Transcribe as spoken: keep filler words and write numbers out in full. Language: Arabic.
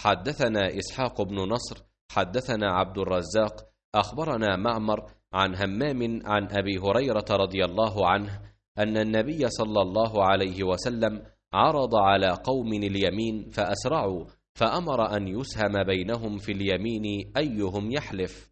حدثنا إسحاق بن نصر حدثنا عبد الرزاق أخبرنا معمر عن همام عن أبي هريرة رضي الله عنه أن النبي صلى الله عليه وسلم عرض على قوم اليمين فأسرعوا، فأمر أن يسهم بينهم في اليمين أيهم يحلف.